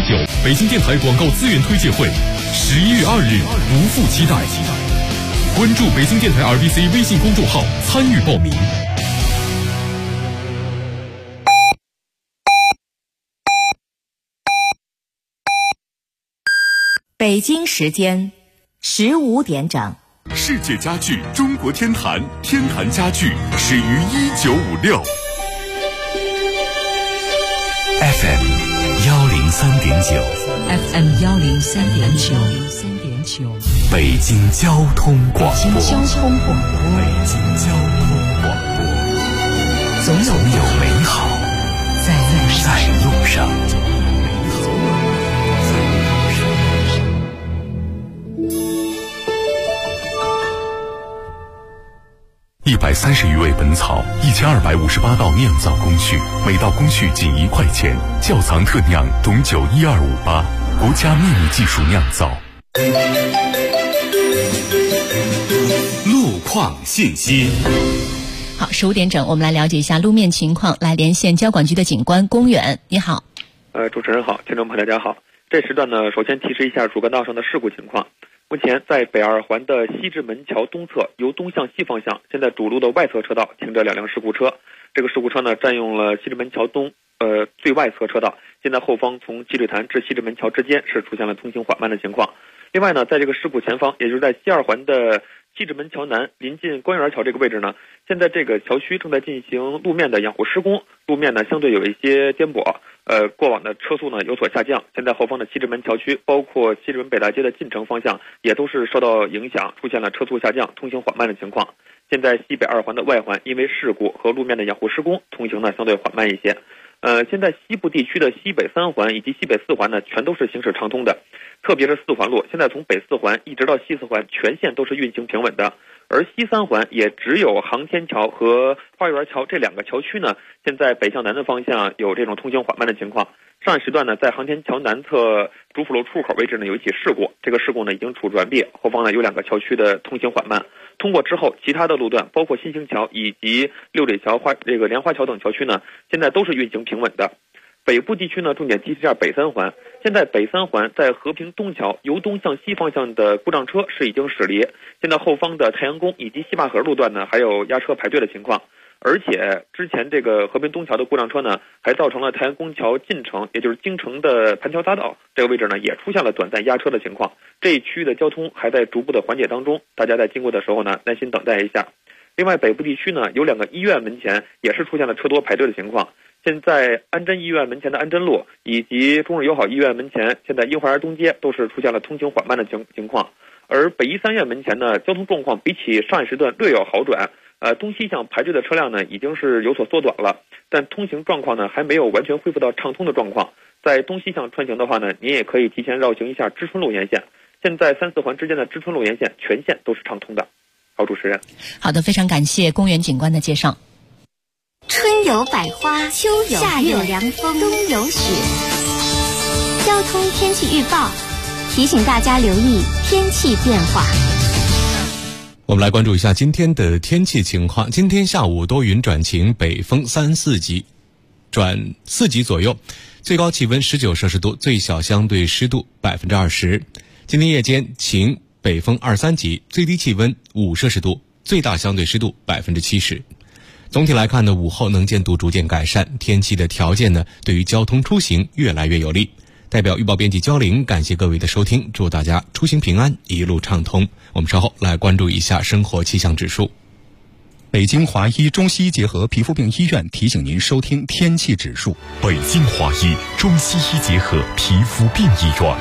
09北京电台广告资源推介会，11月2日不负期待。关注北京电台 RBC 微信公众号参与报名。 北京时间15点整。 世界家具中国天坛，天坛家具始于1956。FM 103.9 FM 103.9， 北京交通广播。 北京交通广播，总有美好在路上。 130余味本草，1258道酿造工序，每道工序仅1块钱。窖藏特酿董酒12588，国家秘密技术酿造。路况信息。 好，15点整，我们来了解一下路面情况，来连线交管局的警官龚远。你好。 主持人好，听众朋友大家好。这时段呢，首先提示一下主干道上的事故情况。目前在北二环的西直门桥东侧，由东向西方向，现在主路的外侧车道停着2辆事故车。这个事故车呢，占用了西直门桥东最外侧车道。现在后方从积水潭至西直门桥之间是出现了通行缓慢的情况。另外呢，在这个事故前方，也就是在西二环的西直门桥南临近官园桥这个位置呢，现在这个桥区正在进行路面的养护施工，路面呢相对有一些颠簸。过往的车速呢有所下降，现在后方的西直门桥区，包括西直门北大街的进城方向，也都是受到影响，出现了车速下降、通行缓慢的情况。现在西北二环的外环因为事故和路面的养护施工，通行呢相对缓慢一些。现在西部地区的西北3环以及西北4环呢，全都是行驶畅通的，特别是4环路，现在从北4环一直到西4环，全线都是运行平稳的。而西3环也只有航天桥和花园桥这2个桥区呢，现在北向南的方向有这种通行缓慢的情况。上一时段呢，在航天桥南侧主辅路出口位置呢有一起事故，这个事故呢已经处置完毕，后方呢有2个桥区的通行缓慢。通过之后，其他的路段，包括新兴桥以及六里桥、莲花桥等桥区呢，现在都是运行平稳的。北部地区呢，重点提示一下北3环。现在北3环在和平东桥由东向西方向的故障车是已经驶离，现在后方的太阳宫以及西坝河路段呢，还有压车排队的情况。而且之前这个和平东桥的故障车呢，还造成了太阳宫桥进城，也就是京城的盘桥匝道这个位置呢，也出现了短暂压车的情况。这一区域的交通还在逐步的缓解当中，大家在经过的时候呢，耐心等待一下。另外，北部地区呢，有2个医院门前也是出现了车多排队的情况。现在安贞医院门前的安贞路以及中日友好医院门前，现在樱花园东街都是出现了通行缓慢的情况。而北医3院门前呢，交通状况比起上一时段略有好转。东西向排队的车辆呢，已经是有所缩短了，但通行状况呢，还没有完全恢复到畅通的状况。在东西向穿行的话呢，您也可以提前绕行一下知春路沿线。现在3、4环之间的知春路沿线全线都是畅通的。好，主持人。 好的，非常感谢龚远警官的介绍。 春有百花，秋有夏有凉风，冬有雪。交通天气预报提醒大家留意天气变化。 我们来关注一下今天的天气情况。今天下午多云转晴，北风3、4级转4级左右，最高气温19摄氏度，最小相对湿度20%。今天夜间晴，北风2、3级，最低气温5摄氏度，最大相对湿度70%。总体来看呢，午后能见度逐渐改善，天气的条件呢，对于交通出行越来越有利。代表预报编辑焦玲，感谢各位的收听，祝大家出行平安，一路畅通。我们稍后来关注一下生活气象指数。 北京华医中西医结合皮肤病医院提醒您收听天气指数。 北京华医中西医结合皮肤病医院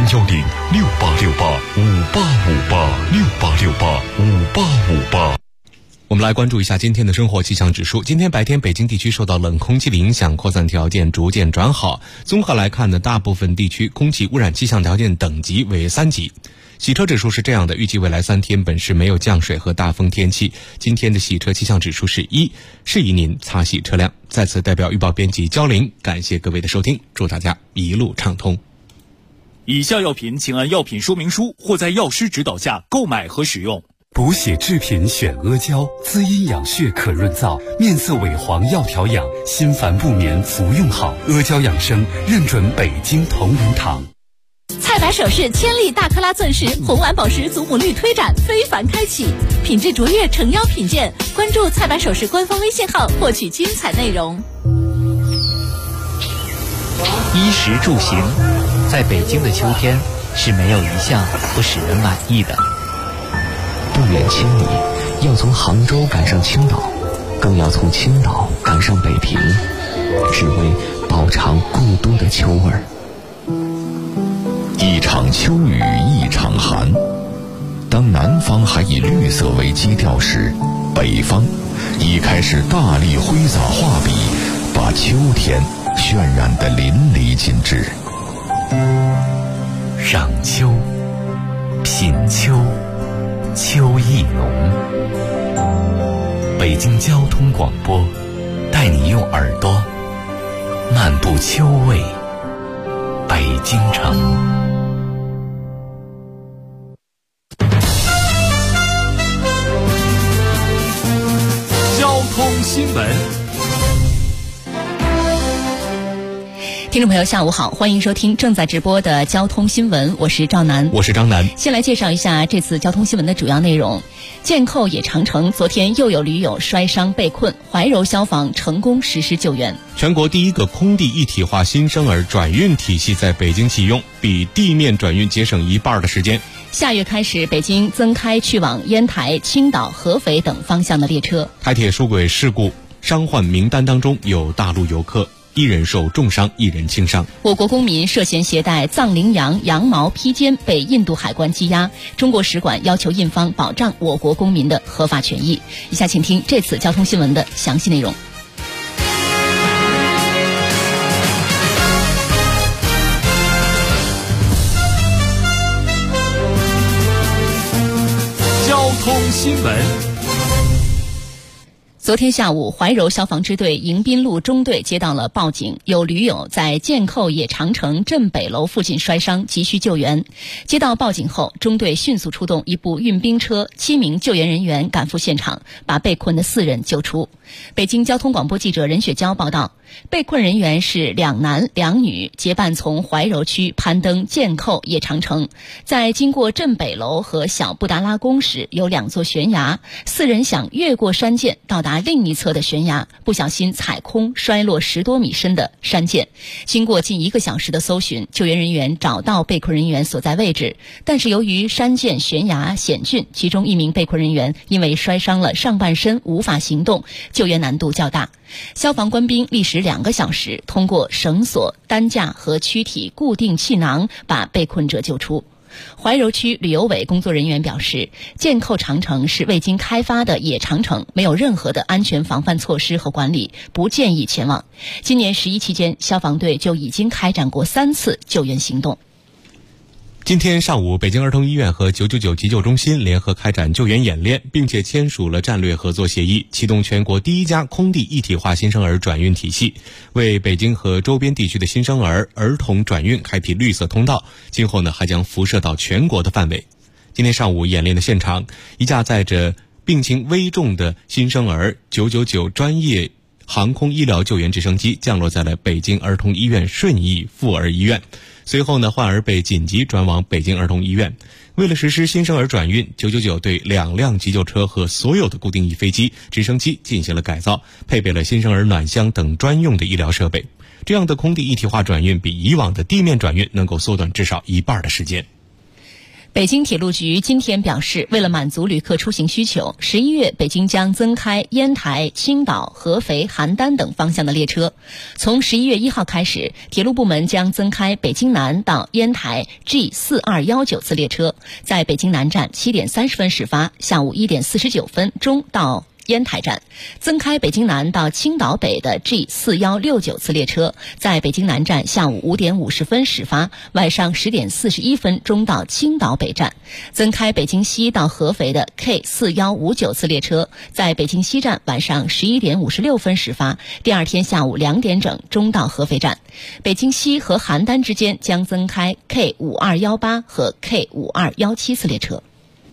，0106868585858，68685858。 我们来关注一下今天的生活气象指数。今天白天北京地区受到冷空气的影响，扩散条件逐渐转好。综合来看呢，大部分地区空气污染气象条件等级为3级。洗车指数是这样的，预计未来3天本市没有降水和大风天气。今天的洗车气象指数是1，适宜您擦洗车辆。在此代表预报编辑焦玲，感谢各位的收听，祝大家一路畅通。 以下药品请按药品说明书或在药师指导下购买和使用。 补血制品选阿胶，滋阴养血可润燥，面色萎黄要调养，心烦不眠服用好。阿胶养生认准北京同仁堂。 菜百首饰千粒大克拉钻石红蓝宝石祖母绿推展非凡开启，品质卓越诚邀品鉴。关注菜百首饰官方微信号获取精彩内容。 衣食住行，在北京的秋天是没有一项不使人满意的。 不远千里，要从杭州赶上青岛，更要从青岛赶上北平，只为饱尝故都的秋味儿。 一场秋雨一场寒，当南方还以绿色为基调时，北方已开始大力挥洒画笔，把秋天渲染得淋漓尽致。 赏秋，品秋，秋意浓。北京交通广播带你用耳朵漫步秋味北京城。 交通新闻。 听众朋友下午好，欢迎收听正在直播的交通新闻，我是赵楠， 我是张楠。 先来介绍一下这次交通新闻的主要内容。剑寇野长城昨天又有驴友摔伤被困，怀柔消防成功实施救援。 全国第一个空地一体化新生儿转运体系在北京启用，比地面转运节省一半的时间。 下月开始，北京增开去往烟台、青岛、合肥等方向的列车。 台铁疏轨事故伤患名单当中有大陆游客，1人受重伤，1人轻伤。 我国公民涉嫌携带藏羚羊羊毛披肩被印度海关羁押，中国使馆要求印方保障我国公民的合法权益。以下请听这次交通新闻的详细内容。 交通新闻。 昨天下午，怀柔消防支队迎宾路中队接到了报警，有驴友在剑寇野长城镇北楼附近摔伤，急需救援。接到报警后，中队迅速出动一部运兵车，7名救援人员赶赴现场，把被困的4人救出。北京交通广播记者任雪娇报道，被困人员是2男2女，结伴从怀柔区攀登剑寇野长城，在经过镇北楼和小布达拉宫时，有2座悬崖，4人想越过山涧到达另一侧的悬崖，不小心踩空，摔落10多米深的山涧。经过近1个小时的搜寻，救援人员找到被困人员所在位置，但是由于山涧悬崖险峻，其中1名被困人员因为摔伤了上半身无法行动，救援难度较大。消防官兵历时2个小时，通过绳索、担架和躯体固定气囊把被困者救出。怀柔区旅游委工作人员表示，剑寇长城是未经开发的野长城，没有任何的安全防范措施和管理，不建议前往。今年11期间，消防队就已经开展过3次救援行动。 今天上午，北京儿童医院和999急救中心联合开展救援演练，并且签署了战略合作协议，启动全国第1家空地一体化新生儿转运体系，为北京和周边地区的新生儿儿童转运开辟绿色通道。今后还将辐射到全国的范围。今天上午演练的现场，一架载着病情危重的新生儿999专业航空医疗救援直升机降落在了北京儿童医院顺义妇儿医院。随后患儿被紧急转往北京儿童医院。为了实施新生儿转运，999对2辆急救车和所有的固定翼飞机、直升机进行了改造，配备了新生儿暖箱等专用的医疗设备。这样的空地一体化转运比以往的地面转运能够缩短至少1半的时间。 北京铁路局今天表示，为了满足旅客出行需求，11月北京将增开烟台、青岛、合肥、邯郸等方向的列车。从11月1号开始，铁路部门将增开北京南到烟台 G4219 次列车，在北京南站7点30分始发，下午1点49分中到烟台站，增开北京南到青岛北的 G4169 次列车，在北京南站下午5点50分始发，晚上10点41分中到青岛北站，增开北京西到合肥的 K4159 次列车，在北京西站晚上11点56分始发，第2天下午2点整中到合肥站。北京西和邯郸之间将增开 K5218 和 K5217 次列车。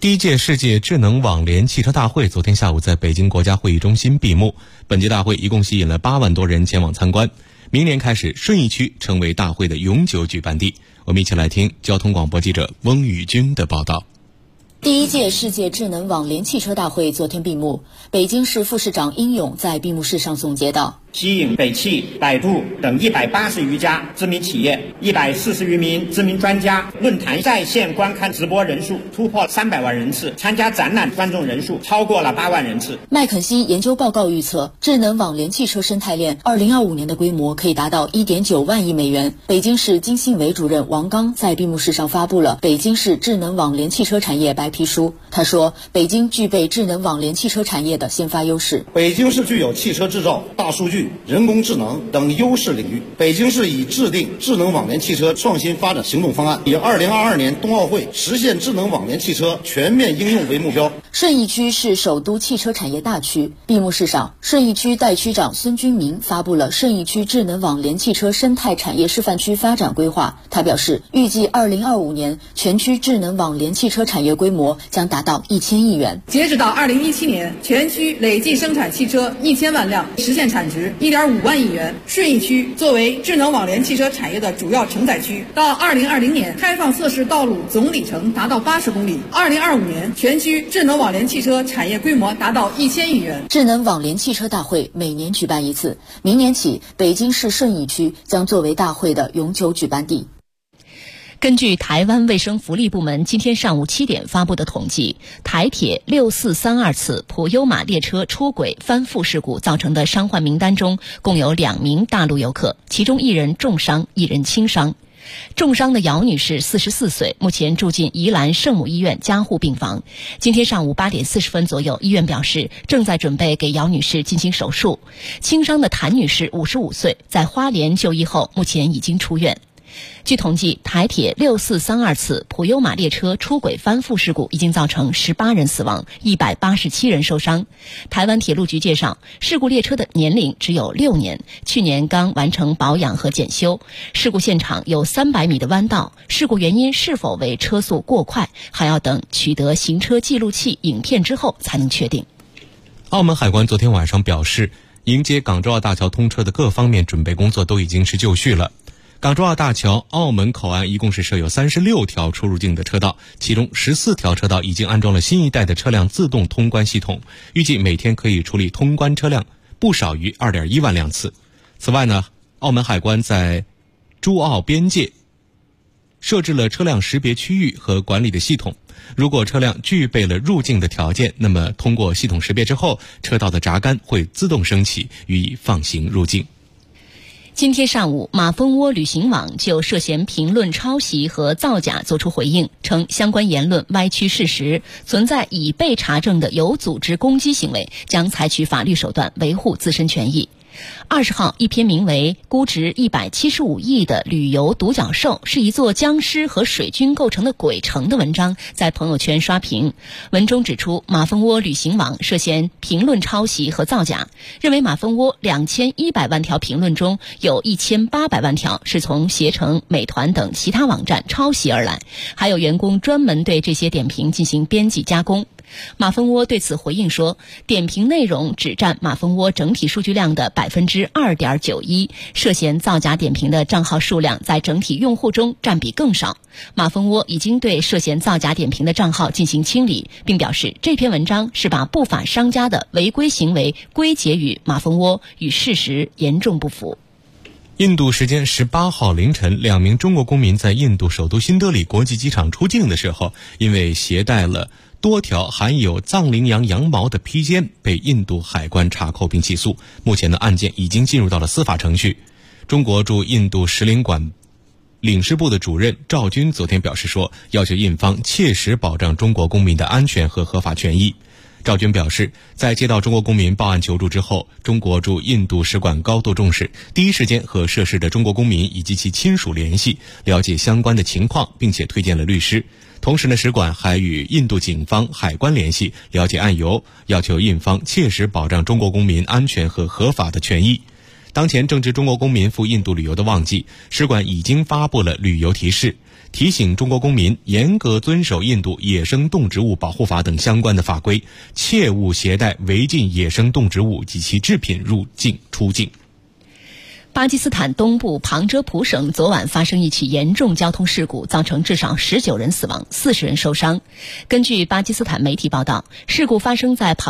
第一届世界智能网联汽车大会昨天下午在北京国家会议中心闭幕。本届大会一共吸引了8万多人前往参观。明年开始，顺义区成为大会的永久举办地。我们一起来听交通广播记者翁宇军的报道。 第一届世界智能网联汽车大会昨天闭幕，北京市副市长殷勇在闭幕式上总结道： 吸引北汽、百度等180余家知名企业、140余名知名专家，论坛在线观看直播人数突破300万人次，参加展览观众人数超过了8万人次。 麦肯锡研究报告预测，智能网联汽车生态链2025年的规模可以达到1.9万亿美元。北京市经信委主任王刚在闭幕式上发布了北京市智能网联汽车产业白皮书。他说，北京具备智能网联汽车产业的先发优势。 北京市具有汽车制造、大数据、人工智能等优势领域。北京市已制定智能网联汽车创新发展行动方案，以2022年冬奥会实现智能网联汽车全面应用为目标。 顺义区是首都汽车产业大区。闭幕式上，顺义区代区长孙军明发布了顺义区智能网联汽车生态产业示范区发展规划。他表示，预计2025年全区智能网联汽车产业规模将达到1000亿元。 截止到2017年，全区累计生产汽车1000万辆，实现产值1.5万亿元。顺义区作为智能网联汽车产业的主要承载区，到2020年开放测试道路总里程达到80公里。2025年，全区智能网联汽车产业规模达到1000亿元。 智能网联汽车大会每年举办一次，明年起，北京市顺义区将作为大会的永久举办地。 根据台湾卫生福利部门今天上午7点发布的统计，台铁6432次普悠玛列车出轨翻覆事故造成的伤患名单中，共有2名大陆游客，其中1人重伤，1人轻伤。重伤的姚女士44岁，目前住进宜兰圣母医院加护病房。今天上午8点40分左右，医院表示正在准备给姚女士进行手术。轻伤的谭女士55岁，在花莲就医后，目前已经出院。据统计，台铁6432次普悠玛列车出轨翻覆事故已经造成18人死亡，187人受伤。台湾铁路局介绍，事故列车的年龄只有6年，去年刚完成保养和检修。事故现场有300米的弯道，事故原因是否为车速过快，还要等取得行车记录器影片之后才能确定。 澳门海关昨天晚上表示，迎接港珠澳大桥通车的各方面准备工作都已经是就绪了。港珠澳大桥澳门口岸一共是设有36条出入境的车道，其中14条车道已经安装了新一代的车辆自动通关系统，预计每天可以处理通关车辆不少于2.1万辆次。此外呢，澳门海关在珠澳边界设置了车辆识别区域和管理的系统，如果车辆具备了入境的条件，那么通过系统识别之后，车道的闸杆会自动升起，予以放行入境。 今天上午，马蜂窝旅行网就涉嫌评论抄袭和造假作出回应，称相关言论歪曲事实，存在已被查证的有组织攻击行为，将采取法律手段维护自身权益。20号，一篇名为《估值175亿的旅游独角兽是一座僵尸和水军构成的鬼城》的文章在朋友圈刷屏。文中指出，马蜂窝旅行网涉嫌评论抄袭和造假，认为马蜂窝2100万条评论中有1800万条是从携程、美团等其他网站抄袭而来，还有员工专门对这些点评进行编辑加工。马蜂窝对此回应说，点评内容只占马蜂窝整体数据量的2.91%，涉嫌造假点评的账号数量在整体用户中占比更少。马蜂窝已经对涉嫌造假点评的账号进行清理，并表示这篇文章是把不法商家的违规行为归结于马蜂窝，与事实严重不符。 印度时间18号凌晨，2名中国公民在印度首都新德里国际机场出境的时候，因为携带了多条含有藏羚羊羊毛的披肩，被印度海关查扣并起诉。目前的案件已经进入到了司法程序。中国驻印度使领馆领事部的主任赵军昨天表示说，要求印方切实保障中国公民的安全和合法权益。赵军表示，在接到中国公民报案求助之后，中国驻印度使馆高度重视，第一时间和涉事的中国公民以及其亲属联系，了解相关的情况，并且推荐了律师。同时呢，使馆还与印度警方、海关联系，了解案由，要求印方切实保障中国公民安全和合法的权益。 当前正值中国公民赴印度旅游的旺季，使馆已经发布了旅游提示，提醒中国公民严格遵守印度野生动植物保护法等相关的法规，切勿携带违禁野生动植物及其制品入境出境。 巴基斯坦东部旁遮普省昨晚发生一起严重交通事故，造成至少19人死亡，40人受伤。根据巴基斯坦媒体报道，事故发生在